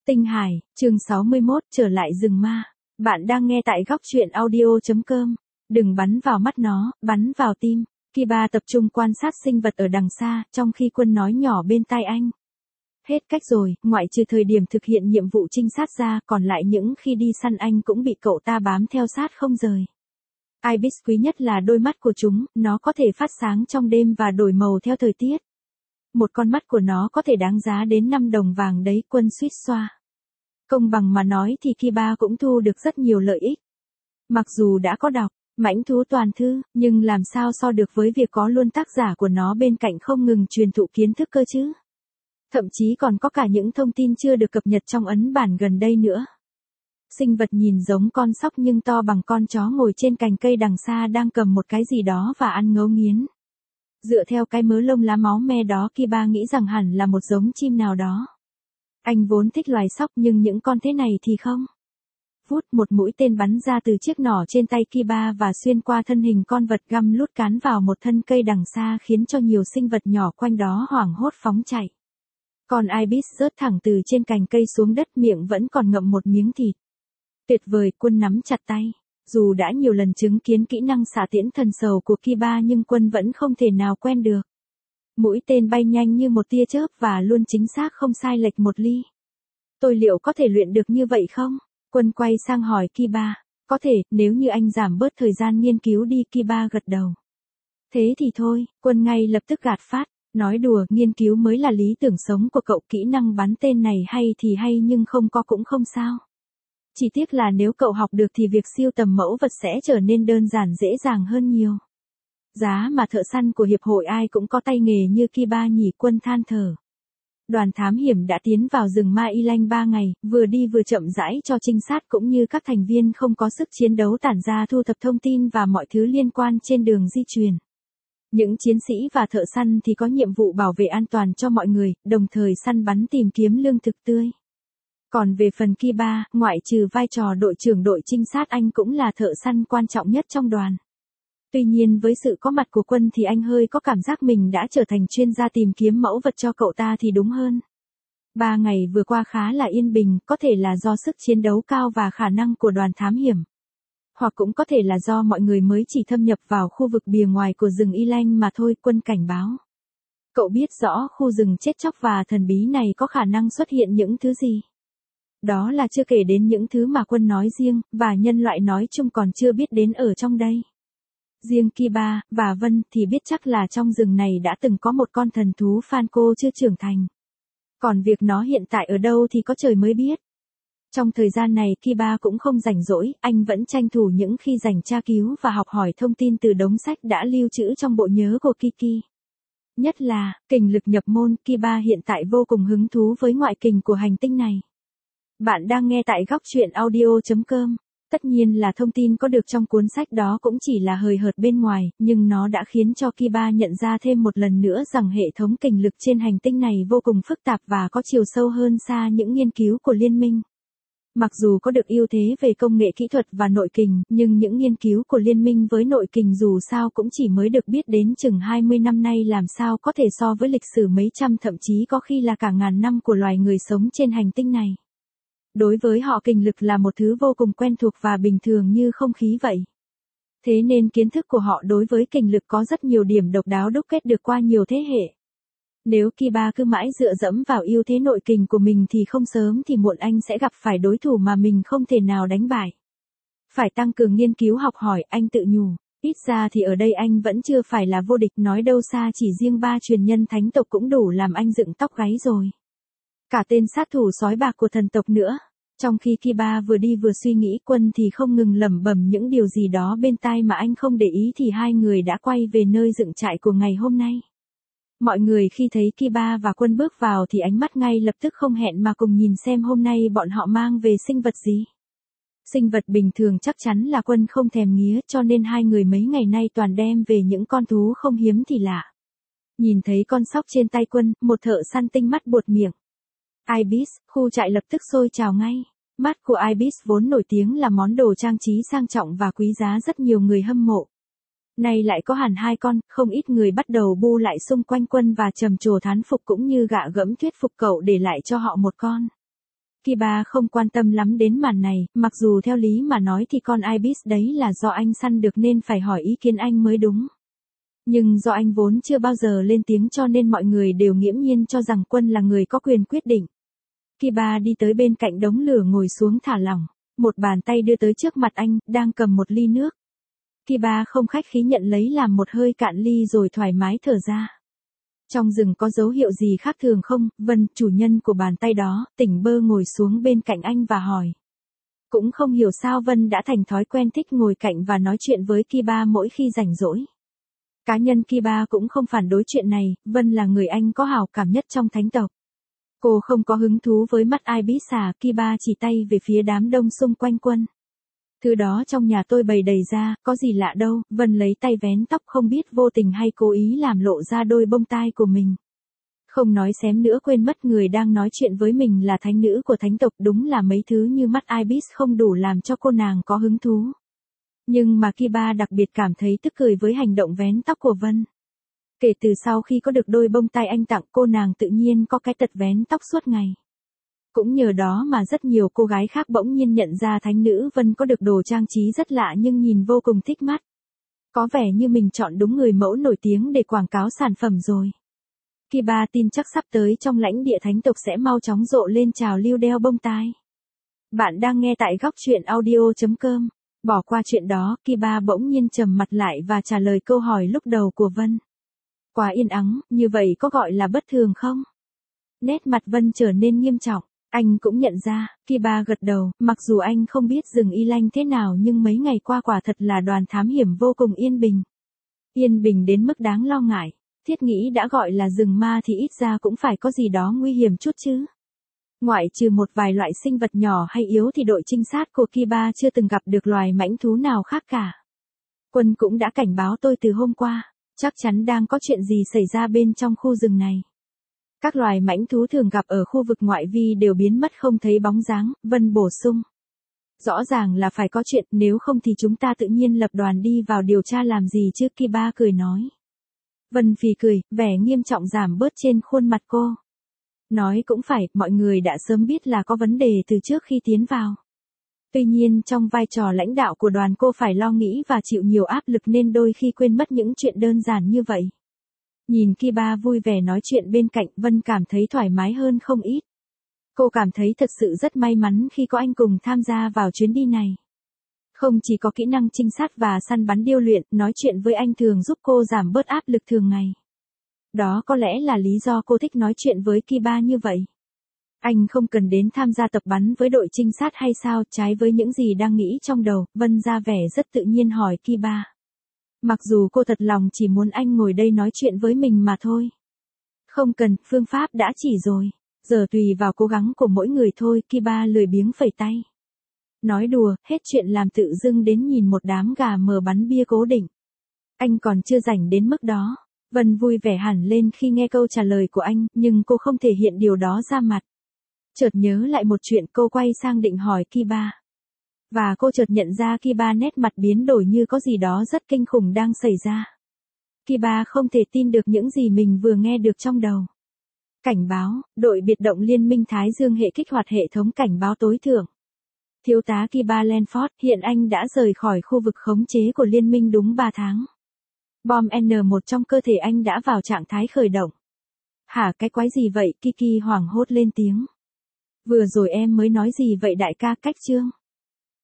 Tinh Hải, chương 61, trở lại rừng ma. Bạn đang nghe tại góc truyện audio.com. Đừng bắn vào mắt nó, bắn vào tim. Kiba tập trung quan sát sinh vật ở đằng xa, trong khi Quân nói nhỏ bên tai anh. Hết cách rồi, ngoại trừ thời điểm thực hiện nhiệm vụ trinh sát ra, còn lại những khi đi săn anh cũng bị cậu ta bám theo sát không rời. Ibis quý nhất là đôi mắt của chúng, nó có thể phát sáng trong đêm và đổi màu theo thời tiết. Một con mắt của nó có thể đáng giá đến 5 đồng vàng đấy, Quân suýt xoa. Công bằng mà nói thì Kiba cũng thu được rất nhiều lợi ích. Mặc dù đã có đọc Mãnh thú toàn thư, nhưng làm sao so được với việc có luôn tác giả của nó bên cạnh không ngừng truyền thụ kiến thức cơ chứ. Thậm chí còn có cả những thông tin chưa được cập nhật trong ấn bản gần đây nữa. Sinh vật nhìn giống con sóc nhưng to bằng con chó ngồi trên cành cây đằng xa đang cầm một cái gì đó và ăn ngấu nghiến. Dựa theo cái mớ lông lá máu me đó, Kiba nghĩ rằng hẳn là một giống chim nào đó. Anh vốn thích loài sóc nhưng những con thế này thì không. Vút, một mũi tên bắn ra từ chiếc nỏ trên tay Kiba và xuyên qua thân hình con vật găm lút cán vào một thân cây đằng xa, khiến cho nhiều sinh vật nhỏ quanh đó hoảng hốt phóng chạy. Con Ibis rớt thẳng từ trên cành cây xuống đất, miệng vẫn còn ngậm một miếng thịt. Tuyệt vời, Quân nắm chặt tay. Dù đã nhiều lần chứng kiến kỹ năng xạ tiễn thần sầu của Kiba nhưng Quân vẫn không thể nào quen được. Mũi tên bay nhanh như một tia chớp và luôn chính xác không sai lệch một ly. Tôi liệu có thể luyện được như vậy không? Quân quay sang hỏi Kiba. Có thể, nếu như anh giảm bớt thời gian nghiên cứu đi, Kiba gật đầu. Thế thì thôi, Quân ngay lập tức gạt phát. Nói đùa, nghiên cứu mới là lý tưởng sống của cậu, kỹ năng bắn tên này hay thì hay nhưng không có cũng không sao. Chỉ tiếc là nếu cậu học được thì việc siêu tầm mẫu vật sẽ trở nên đơn giản dễ dàng hơn nhiều. Giá mà thợ săn của hiệp hội ai cũng có tay nghề như Kiba nhỉ, Quân than thở. Đoàn thám hiểm đã tiến vào rừng Ma Y Lanh 3 ngày, vừa đi vừa chậm rãi cho trinh sát cũng như các thành viên không có sức chiến đấu tản ra thu thập thông tin và mọi thứ liên quan trên đường di chuyển. Những chiến sĩ và thợ săn thì có nhiệm vụ bảo vệ an toàn cho mọi người, đồng thời săn bắn tìm kiếm lương thực tươi. Còn về phần Kiba, ngoại trừ vai trò đội trưởng đội trinh sát, anh cũng là thợ săn quan trọng nhất trong đoàn. Tuy nhiên với sự có mặt của Quân thì anh hơi có cảm giác mình đã trở thành chuyên gia tìm kiếm mẫu vật cho cậu ta thì đúng hơn. 3 ngày vừa qua khá là yên bình, có thể là do sức chiến đấu cao và khả năng của đoàn thám hiểm. Hoặc cũng có thể là do mọi người mới chỉ thâm nhập vào khu vực bìa ngoài của rừng Y Lanh mà thôi, Quân cảnh báo. Cậu biết rõ khu rừng chết chóc và thần bí này có khả năng xuất hiện những thứ gì? Đó là chưa kể đến những thứ mà Quân nói riêng, và nhân loại nói chung còn chưa biết đến ở trong đây. Riêng Kiba và Vân thì biết chắc là trong rừng này đã từng có một con thần thú Falco chưa trưởng thành. Còn việc nó hiện tại ở đâu thì có trời mới biết. Trong thời gian này Kiba cũng không rảnh rỗi, anh vẫn tranh thủ những khi rảnh tra cứu và học hỏi thông tin từ đống sách đã lưu trữ trong bộ nhớ của Kiki. Nhất là, kình lực nhập môn, Kiba hiện tại vô cùng hứng thú với ngoại kình của hành tinh này. Bạn đang nghe tại góc truyện audio.com. Tất nhiên là thông tin có được trong cuốn sách đó cũng chỉ là hời hợt bên ngoài, nhưng nó đã khiến cho Kiba nhận ra thêm một lần nữa rằng hệ thống kình lực trên hành tinh này vô cùng phức tạp và có chiều sâu hơn xa những nghiên cứu của liên minh. Mặc dù có được ưu thế về công nghệ kỹ thuật và nội kình, nhưng những nghiên cứu của liên minh với nội kình dù sao cũng chỉ mới được biết đến chừng 20 năm nay, làm sao có thể so với lịch sử mấy trăm thậm chí có khi là cả ngàn năm của loài người sống trên hành tinh này. Đối với họ kình lực là một thứ vô cùng quen thuộc và bình thường như không khí vậy. Thế nên kiến thức của họ đối với kình lực có rất nhiều điểm độc đáo đúc kết được qua nhiều thế hệ. Nếu Kiba cứ mãi dựa dẫm vào ưu thế nội kình của mình thì không sớm thì muộn anh sẽ gặp phải đối thủ mà mình không thể nào đánh bại. Phải tăng cường nghiên cứu học hỏi, anh tự nhủ. Ít ra thì ở đây anh vẫn chưa phải là vô địch, nói đâu xa chỉ riêng 3 truyền nhân thánh tộc cũng đủ làm anh dựng tóc gáy rồi. Cả tên sát thủ sói bạc của thần tộc nữa. Trong khi Kiba vừa đi vừa suy nghĩ, Quân thì không ngừng lẩm bẩm những điều gì đó bên tai mà anh không để ý thì hai người đã quay về nơi dựng trại của ngày hôm nay. Mọi người khi thấy Kiba và Quân bước vào thì ánh mắt ngay lập tức không hẹn mà cùng nhìn xem hôm nay bọn họ mang về sinh vật gì. Sinh vật bình thường chắc chắn là Quân không thèm nghía, cho nên hai người mấy ngày nay toàn đem về những con thú không hiếm thì lạ. Nhìn thấy con sóc trên tay Quân, một thợ săn tinh mắt buột miệng. Ibis, khu trại lập tức sôi trào ngay. Mắt của Ibis vốn nổi tiếng là món đồ trang trí sang trọng và quý giá, rất nhiều người hâm mộ. Nay lại có hẳn 2 con, không ít người bắt đầu bu lại xung quanh Quân và trầm trồ thán phục cũng như gạ gẫm thuyết phục cậu để lại cho họ một con. Kiba không quan tâm lắm đến màn này, mặc dù theo lý mà nói thì con Ibis đấy là do anh săn được nên phải hỏi ý kiến anh mới đúng. Nhưng do anh vốn chưa bao giờ lên tiếng cho nên mọi người đều nghiễm nhiên cho rằng Quân là người có quyền quyết định. Kiba đi tới bên cạnh đống lửa ngồi xuống thả lỏng. Một bàn tay đưa tới trước mặt anh, đang cầm một ly nước. Kiba không khách khí nhận lấy làm một hơi cạn ly rồi thoải mái thở ra. Trong rừng có dấu hiệu gì khác thường không? Vân, chủ nhân của bàn tay đó, tỉnh bơ ngồi xuống bên cạnh anh và hỏi. Cũng không hiểu sao Vân đã thành thói quen thích ngồi cạnh và nói chuyện với Kiba mỗi khi rảnh rỗi. Cá nhân Kiba cũng không phản đối chuyện này, Vân là người anh có hảo cảm nhất trong thánh tộc. Cô không có hứng thú với mắt Ibis à, Kiba chỉ tay về phía đám đông xung quanh Quân. Thứ đó trong nhà tôi bày đầy ra, có gì lạ đâu, Vân lấy tay vén tóc không biết vô tình hay cố ý làm lộ ra đôi bông tai của mình. Không nói xém nữa quên mất người đang nói chuyện với mình là thánh nữ của thánh tộc, đúng là mấy thứ như mắt Ibis không đủ làm cho cô nàng có hứng thú. Nhưng mà Kiba đặc biệt cảm thấy tức cười với hành động vén tóc của Vân. Kể từ sau khi có được đôi bông tai anh tặng, cô nàng tự nhiên có cái tật vén tóc suốt ngày. Cũng nhờ đó mà rất nhiều cô gái khác bỗng nhiên nhận ra thánh nữ Vân có được đồ trang trí rất lạ nhưng nhìn vô cùng thích mắt. Có vẻ như mình chọn đúng người mẫu nổi tiếng để quảng cáo sản phẩm rồi. Kiba tin chắc sắp tới trong lãnh địa thánh tộc sẽ mau chóng rộ lên trào lưu đeo bông tai. Bạn đang nghe tại góc truyện audio.com. Bỏ qua chuyện đó, Kiba bỗng nhiên trầm mặt lại và trả lời câu hỏi lúc đầu của Vân. Quá yên ắng, như vậy có gọi là bất thường không? Nét mặt Vân trở nên nghiêm trọng. Anh cũng nhận ra, Kiba gật đầu, mặc dù anh không biết rừng Y Lanh thế nào nhưng mấy ngày qua quả thật là đoàn thám hiểm vô cùng yên bình. Yên bình đến mức đáng lo ngại. Thiết nghĩ đã gọi là rừng ma thì ít ra cũng phải có gì đó nguy hiểm chút chứ. Ngoại trừ một vài loại sinh vật nhỏ hay yếu thì đội trinh sát của Kiba chưa từng gặp được loài mãnh thú nào khác cả. Quân cũng đã cảnh báo tôi từ hôm qua, chắc chắn đang có chuyện gì xảy ra bên trong khu rừng này. Các loài mãnh thú thường gặp ở khu vực ngoại vi đều biến mất không thấy bóng dáng, Vân bổ sung. Rõ ràng là phải có chuyện, nếu không thì chúng ta tự nhiên lập đoàn đi vào điều tra làm gì chứ, Kiba cười nói. Vân phì cười, vẻ nghiêm trọng giảm bớt trên khuôn mặt cô. Nói cũng phải, mọi người đã sớm biết là có vấn đề từ trước khi tiến vào. Tuy nhiên trong vai trò lãnh đạo của đoàn cô phải lo nghĩ và chịu nhiều áp lực nên đôi khi quên mất những chuyện đơn giản như vậy. Nhìn Kiba vui vẻ nói chuyện bên cạnh, Vân cảm thấy thoải mái hơn không ít. Cô cảm thấy thật sự rất may mắn khi có anh cùng tham gia vào chuyến đi này. Không chỉ có kỹ năng trinh sát và săn bắn điêu luyện, nói chuyện với anh thường giúp cô giảm bớt áp lực thường ngày. Đó có lẽ là lý do cô thích nói chuyện với Kiba như vậy. Anh không cần đến tham gia tập bắn với đội trinh sát hay sao, trái với những gì đang nghĩ trong đầu, Vân ra vẻ rất tự nhiên hỏi Kiba. Mặc dù cô thật lòng chỉ muốn anh ngồi đây nói chuyện với mình mà thôi. Không cần, phương pháp đã chỉ rồi. Giờ tùy vào cố gắng của mỗi người thôi, Kiba lười biếng phẩy tay. Nói đùa, hết chuyện làm tự dưng đến nhìn một đám gà mờ bắn bia cố định. Anh còn chưa rảnh đến mức đó. Vân vui vẻ hẳn lên khi nghe câu trả lời của anh, nhưng cô không thể hiện điều đó ra mặt. Chợt nhớ lại một chuyện, cô quay sang định hỏi Kiba. Và cô chợt nhận ra Kiba nét mặt biến đổi như có gì đó rất kinh khủng đang xảy ra. Kiba không thể tin được những gì mình vừa nghe được trong đầu. Cảnh báo, đội biệt động Liên minh Thái Dương hệ kích hoạt hệ thống cảnh báo tối thượng. Thiếu tá Kiba Lanford, hiện anh đã rời khỏi khu vực khống chế của Liên minh đúng 3 tháng. Bom N1 trong cơ thể anh đã vào trạng thái khởi động. Hả, cái quái gì vậy? Kiki hoảng hốt lên tiếng. Vừa rồi em mới nói gì vậy đại ca, cách chương?